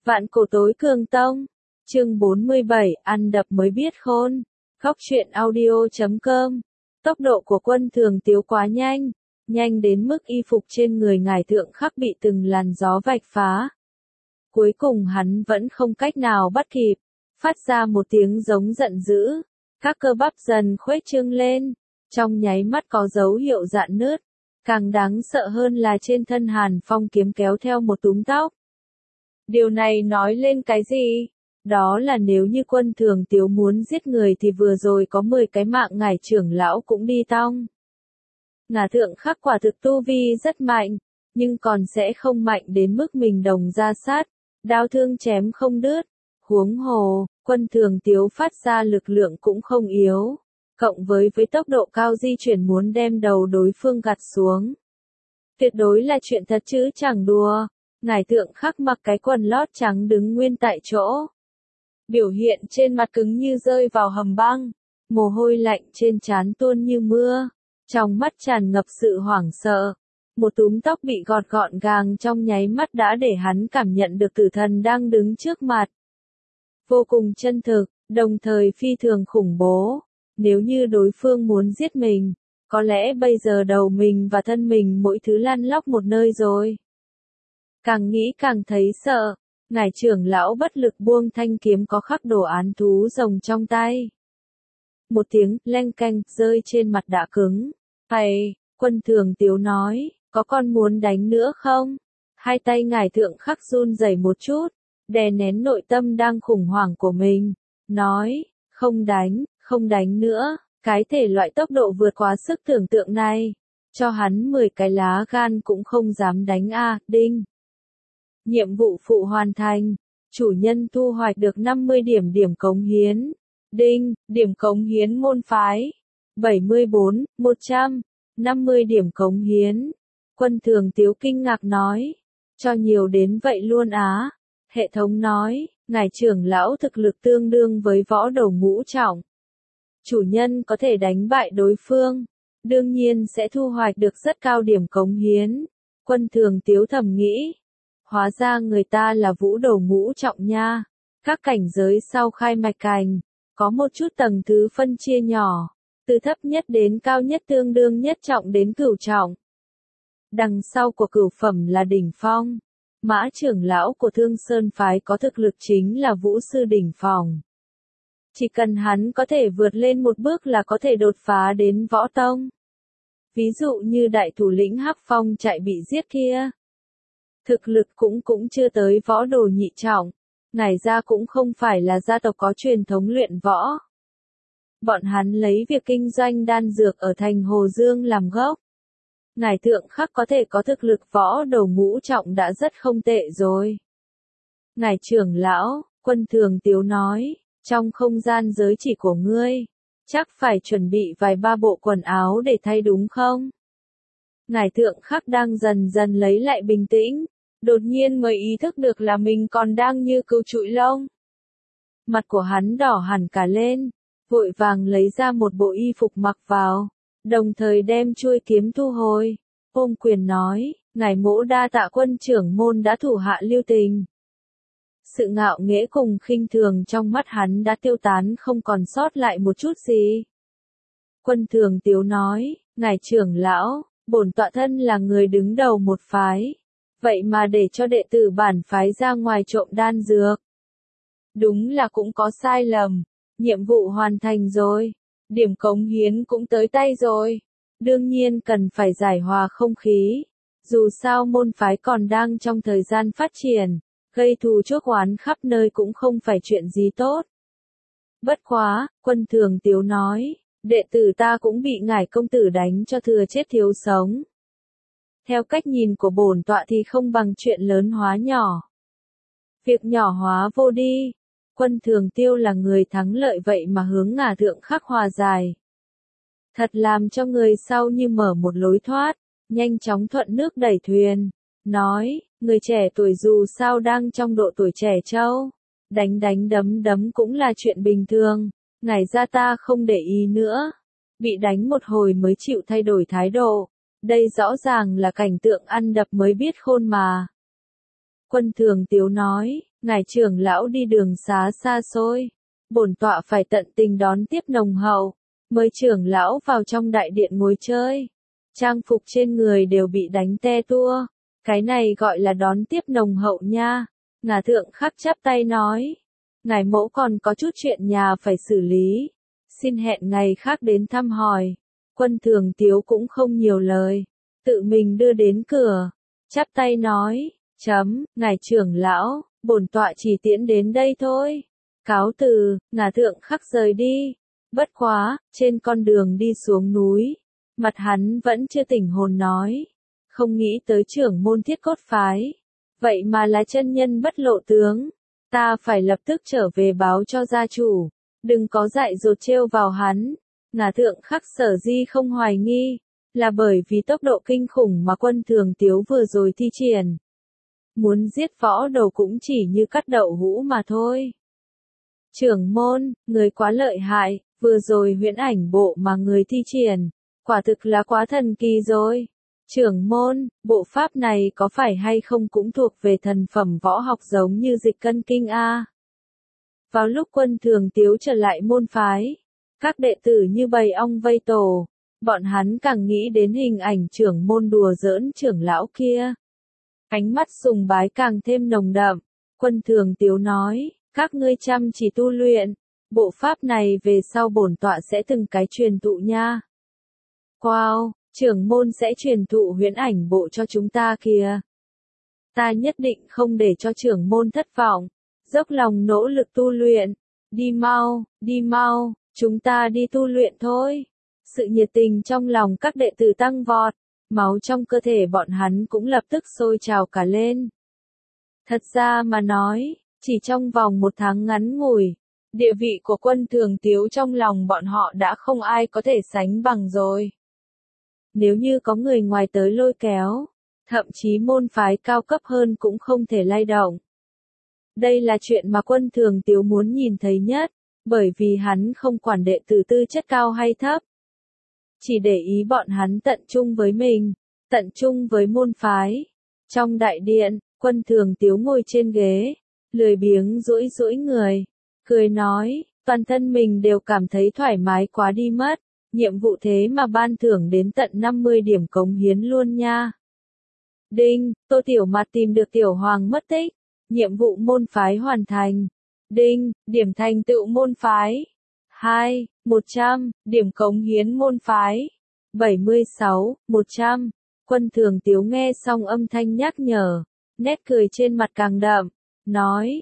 Vạn cổ tối cường tông. Chương 47, ăn đập mới biết khôn. Góc truyện audio.com. Tốc độ của Quân Thường Tiếu quá nhanh, nhanh đến mức y phục trên người ngài thượng khắc bị từng làn gió vạch phá. Cuối cùng hắn vẫn không cách nào bắt kịp, phát ra một tiếng giống giận dữ, các cơ bắp dần khuếch trương lên, trong nháy mắt có dấu hiệu rạn nứt. Càng đáng sợ hơn là trên thân Hàn Phong kiếm kéo theo một túm tóc. Điều này nói lên cái gì? Đó là nếu như Quân Thường Tiếu muốn giết người thì vừa rồi có 10 cái mạng ngài trưởng lão cũng đi tong. Ngả thượng khắc quả thực tu vi rất mạnh, nhưng còn sẽ không mạnh đến mức mình đồng ra sát, đao thương chém không đứt. Huống hồ, Quân Thường Tiếu phát ra lực lượng cũng không yếu, cộng với tốc độ cao di chuyển muốn đem đầu đối phương gặt xuống. Tuyệt đối là chuyện thật chứ chẳng đùa. Ngải thượng khắc mặc cái quần lót trắng đứng nguyên tại chỗ. Biểu hiện trên mặt cứng như rơi vào hầm băng, mồ hôi lạnh trên trán tuôn như mưa, trong mắt tràn ngập sự hoảng sợ. Một túm tóc bị gọt gọn gàng trong nháy mắt đã để hắn cảm nhận được tử thần đang đứng trước mặt. Vô cùng chân thực, đồng thời phi thường khủng bố. Nếu như đối phương muốn giết mình, có lẽ bây giờ đầu mình và thân mình mỗi thứ lăn lóc một nơi rồi. Càng nghĩ càng thấy sợ, ngài trưởng lão bất lực buông thanh kiếm có khắc đồ án thú rồng trong tay. Một tiếng leng keng rơi trên mặt đã cứng. Hay, Quân Thường Tiếu nói, có con muốn đánh nữa không? Hai tay ngài thượng khắc run rẩy một chút, đè nén nội tâm đang khủng hoảng của mình, nói, không đánh nữa. Cái thể loại tốc độ vượt quá sức tưởng tượng này, cho hắn 10 cái lá gan cũng không dám đánh a. Đinh. Nhiệm vụ phụ hoàn thành, chủ nhân thu hoạch được 50 điểm cống hiến. Đinh, điểm cống hiến môn phái. 74, 100, 50 điểm cống hiến. Quân Thường Tiếu kinh ngạc nói, cho nhiều đến vậy luôn á. Hệ thống nói, ngài trưởng lão thực lực tương đương với võ đầu ngũ trọng. Chủ nhân có thể đánh bại đối phương, đương nhiên sẽ thu hoạch được rất cao điểm cống hiến. Quân Thường Tiếu thầm nghĩ, hóa ra người ta là vũ đầu ngũ trọng nha. Các cảnh giới sau khai mạch cảnh, có một chút tầng thứ phân chia nhỏ, từ thấp nhất đến cao nhất tương đương nhất trọng đến cửu trọng. Đằng sau của cửu phẩm là đỉnh phong. Mã trưởng lão của Thương Sơn phái có thực lực chính là vũ sư đỉnh phong. Chỉ cần hắn có thể vượt lên một bước là có thể đột phá đến võ tông. Ví dụ như đại thủ lĩnh Hắc Phong chạy bị giết kia. Thực lực cũng chưa tới võ đồ nhị trọng. Ngải gia cũng không phải là gia tộc có truyền thống luyện võ. Bọn hắn lấy việc kinh doanh đan dược ở thành Hồ Dương làm gốc. Ngải thượng khắc có thể có thực lực võ đầu ngũ trọng đã rất không tệ rồi. Ngải trưởng lão, Quân Thường Tiếu nói, trong không gian giới chỉ của ngươi, chắc phải chuẩn bị vài ba bộ quần áo để thay đúng không? Ngải thượng khắc đang dần dần lấy lại bình tĩnh, đột nhiên mới ý thức được là mình còn đang như cừu trụi lông. Mặt của hắn đỏ hẳn cả lên, vội vàng lấy ra một bộ y phục mặc vào, đồng thời đem chuôi kiếm thu hồi, ôm quyền nói, ngài mỗ đa tạ Quân trưởng môn đã thủ hạ lưu tình. Sự ngạo nghễ cùng khinh thường trong mắt hắn đã tiêu tán không còn sót lại một chút gì. Quân Thường Tiếu nói, ngài trưởng lão, bổn tọa thân là người đứng đầu một phái, vậy mà để cho đệ tử bản phái ra ngoài trộm đan dược. Đúng là cũng có sai lầm, nhiệm vụ hoàn thành rồi, điểm cống hiến cũng tới tay rồi, đương nhiên cần phải giải hòa không khí, dù sao môn phái còn đang trong thời gian phát triển. Gây thù chuốc oán khắp nơi cũng không phải chuyện gì tốt. Bất quá, Quân Thường Tiếu nói, đệ tử ta cũng bị ngải công tử đánh cho thừa chết thiếu sống. Theo cách nhìn của bổn tọa thì không bằng chuyện lớn hóa nhỏ. Việc nhỏ hóa vô đi. Quân Thường Tiêu là người thắng lợi vậy mà hướng ngả thượng khắc hòa giải. Thật làm cho người sau như mở một lối thoát, nhanh chóng thuận nước đẩy thuyền. Nói, người trẻ tuổi dù sao đang trong độ tuổi trẻ trâu, đánh đấm cũng là chuyện bình thường, ngải gia ta không để ý nữa. Bị đánh một hồi mới chịu thay đổi thái độ, đây rõ ràng là cảnh tượng ăn đập mới biết khôn mà. Quân Thường Tiếu nói, ngài trưởng lão đi đường xá xa xôi, bổn tọa phải tận tình đón tiếp nồng hậu, mời trưởng lão vào trong đại điện ngồi chơi. Trang phục trên người đều bị đánh te tua, cái này gọi là đón tiếp nồng hậu nha. Ngà Thượng Khắc chắp tay nói, ngài mẫu còn có chút chuyện nhà phải xử lý, xin hẹn ngày khác đến thăm hỏi. Quân Thường Tiếu cũng không nhiều lời, tự mình đưa đến cửa, chắp tay nói, ngài trưởng lão, bổn tọa chỉ tiễn đến đây thôi. Cáo từ, Ngà Thượng Khắc rời đi. Bất quá, trên con đường đi xuống núi, mặt hắn vẫn chưa tỉnh hồn nói, không nghĩ tới trưởng môn Thiết Cốt phái, vậy mà là chân nhân bất lộ tướng, ta phải lập tức trở về báo cho gia chủ, đừng có dại dột trêu vào hắn. Ngà Thượng Khắc sở di không hoài nghi, là bởi vì tốc độ kinh khủng mà Quân Thường Tiếu vừa rồi thi triển. Muốn giết võ đầu cũng chỉ như cắt đậu hũ mà thôi. Trưởng môn, người quá lợi hại, vừa rồi huyễn ảnh bộ mà người thi triển, quả thực là quá thần kỳ rồi. Trưởng môn, bộ pháp này có phải hay không cũng thuộc về thần phẩm võ học giống như Dịch Cân Kinh a? Vào lúc Quân Thường Tiếu trở lại môn phái, các đệ tử như bầy ong vây tổ, bọn hắn càng nghĩ đến hình ảnh trưởng môn đùa giỡn trưởng lão kia. Ánh mắt sùng bái càng thêm nồng đậm, Quân Thường Tiếu nói, các ngươi chăm chỉ tu luyện, bộ pháp này về sau bổn tọa sẽ từng cái truyền thụ nha. Wow, trưởng môn sẽ truyền thụ huyễn ảnh bộ cho chúng ta kìa. Ta nhất định không để cho trưởng môn thất vọng, dốc lòng nỗ lực tu luyện, đi mau, chúng ta đi tu luyện thôi. Sự nhiệt tình trong lòng các đệ tử tăng vọt, máu trong cơ thể bọn hắn cũng lập tức sôi trào cả lên. Thật ra mà nói, chỉ trong vòng 1 tháng ngắn ngủi, địa vị của Quân Thường Tiếu trong lòng bọn họ đã không ai có thể sánh bằng rồi. Nếu như có người ngoài tới lôi kéo, thậm chí môn phái cao cấp hơn cũng không thể lay động. Đây là chuyện mà Quân Thường Tiếu muốn nhìn thấy nhất, bởi vì hắn không quản đệ tử tư chất cao hay thấp. Chỉ để ý bọn hắn tận trung với mình, tận trung với môn phái. Trong đại điện, Quân Thường Tiếu ngồi trên ghế, lười biếng duỗi duỗi người, cười nói, toàn thân mình đều cảm thấy thoải mái quá đi mất, nhiệm vụ thế mà ban thưởng đến tận 50 điểm cống hiến luôn nha. Đinh, Tô Tiểu Mạt tìm được Tiểu Hoàng mất tích, nhiệm vụ môn phái hoàn thành. Đinh, điểm thành tựu môn phái. 100, điểm cống hiến môn phái. 76, 100. Quân Thường Tiếu nghe xong âm thanh nhắc nhở, nét cười trên mặt càng đậm, nói,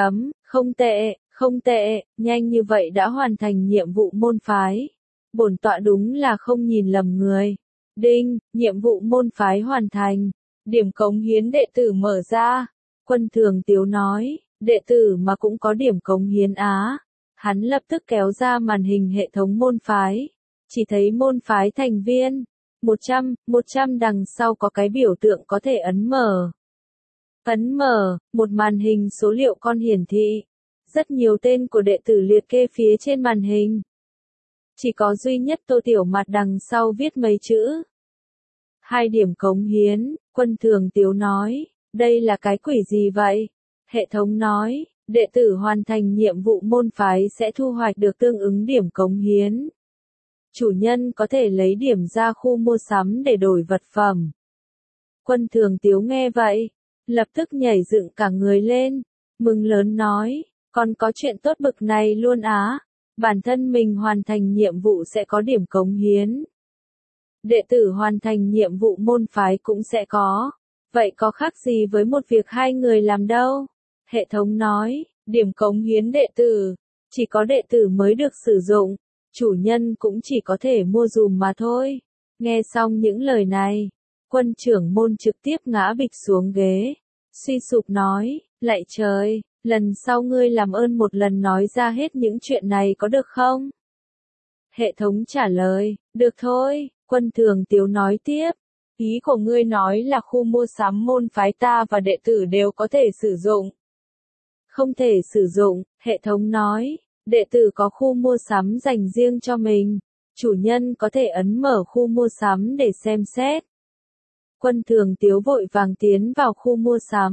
không tệ, nhanh như vậy đã hoàn thành nhiệm vụ môn phái. Bổn tọa đúng là không nhìn lầm người. Đinh, nhiệm vụ môn phái hoàn thành. Điểm cống hiến đệ tử mở ra. Quân Thường Tiếu nói, đệ tử mà cũng có điểm cống hiến á. Hắn lập tức kéo ra màn hình hệ thống môn phái. Chỉ thấy môn phái thành viên. 100 đằng sau có cái biểu tượng có thể ấn mở. Ấn mở, một màn hình số liệu con hiển thị. Rất nhiều tên của đệ tử liệt kê phía trên màn hình. Chỉ có duy nhất Tô Tiểu Mạt đằng sau viết mấy chữ. 2 điểm cống hiến, Quân Thường Tiếu nói, đây là cái quỷ gì vậy? Hệ thống nói, đệ tử hoàn thành nhiệm vụ môn phái sẽ thu hoạch được tương ứng điểm cống hiến. Chủ nhân có thể lấy điểm ra khu mua sắm để đổi vật phẩm. Quân Thường Tiếu nghe vậy, lập tức nhảy dựng cả người lên, mừng lớn nói, còn có chuyện tốt bực này luôn á. Bản thân mình hoàn thành nhiệm vụ sẽ có điểm cống hiến. Đệ tử hoàn thành nhiệm vụ môn phái cũng sẽ có. Vậy có khác gì với một việc hai người làm đâu? Hệ thống nói, điểm cống hiến đệ tử, chỉ có đệ tử mới được sử dụng, chủ nhân cũng chỉ có thể mua dùm mà thôi. Nghe xong những lời này, Quân trưởng môn trực tiếp ngã bịch xuống ghế, suy sụp nói, lạy trời, lần sau ngươi làm ơn một lần nói ra hết những chuyện này có được không? Hệ thống trả lời, được thôi. Quân Thường Tiếu nói tiếp, ý của ngươi nói là khu mua sắm môn phái ta và đệ tử đều có thể sử dụng. Không thể sử dụng, hệ thống nói, đệ tử có khu mua sắm dành riêng cho mình, chủ nhân có thể ấn mở khu mua sắm để xem xét. Quân Thường Tiếu vội vàng tiến vào khu mua sắm,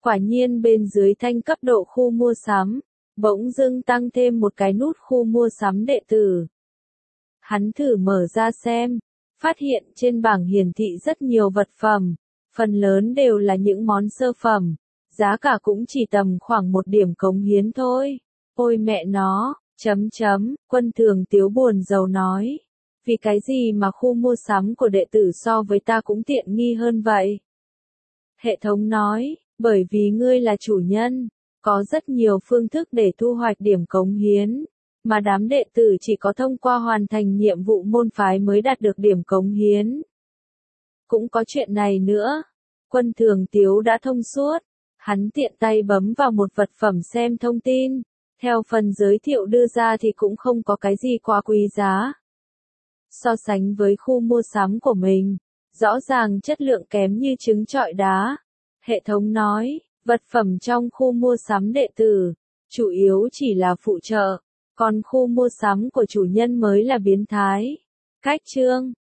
Quả nhiên bên dưới thanh cấp độ khu mua sắm, bỗng dưng tăng thêm một cái nút khu mua sắm đệ tử. Hắn thử mở ra xem, phát hiện trên bảng hiển thị rất nhiều vật phẩm, phần lớn đều là những món sơ phẩm, giá cả cũng chỉ tầm khoảng 1 điểm cống hiến thôi. Ôi mẹ nó, Quân Thường Tiếu buồn rầu nói. Vì cái gì mà khu mua sắm của đệ tử so với ta cũng tiện nghi hơn vậy? Hệ thống nói, bởi vì ngươi là chủ nhân, có rất nhiều phương thức để thu hoạch điểm cống hiến, mà đám đệ tử chỉ có thông qua hoàn thành nhiệm vụ môn phái mới đạt được điểm cống hiến. Cũng có chuyện này nữa. Quân Thường Tiếu đã thông suốt, hắn tiện tay bấm vào một vật phẩm xem thông tin, theo phần giới thiệu đưa ra thì cũng không có cái gì quá quý giá. So sánh với khu mua sắm của mình, rõ ràng chất lượng kém như trứng trọi đá. Hệ thống nói, vật phẩm trong khu mua sắm đệ tử, chủ yếu chỉ là phụ trợ, còn khu mua sắm của chủ nhân mới là biến thái. Cách chương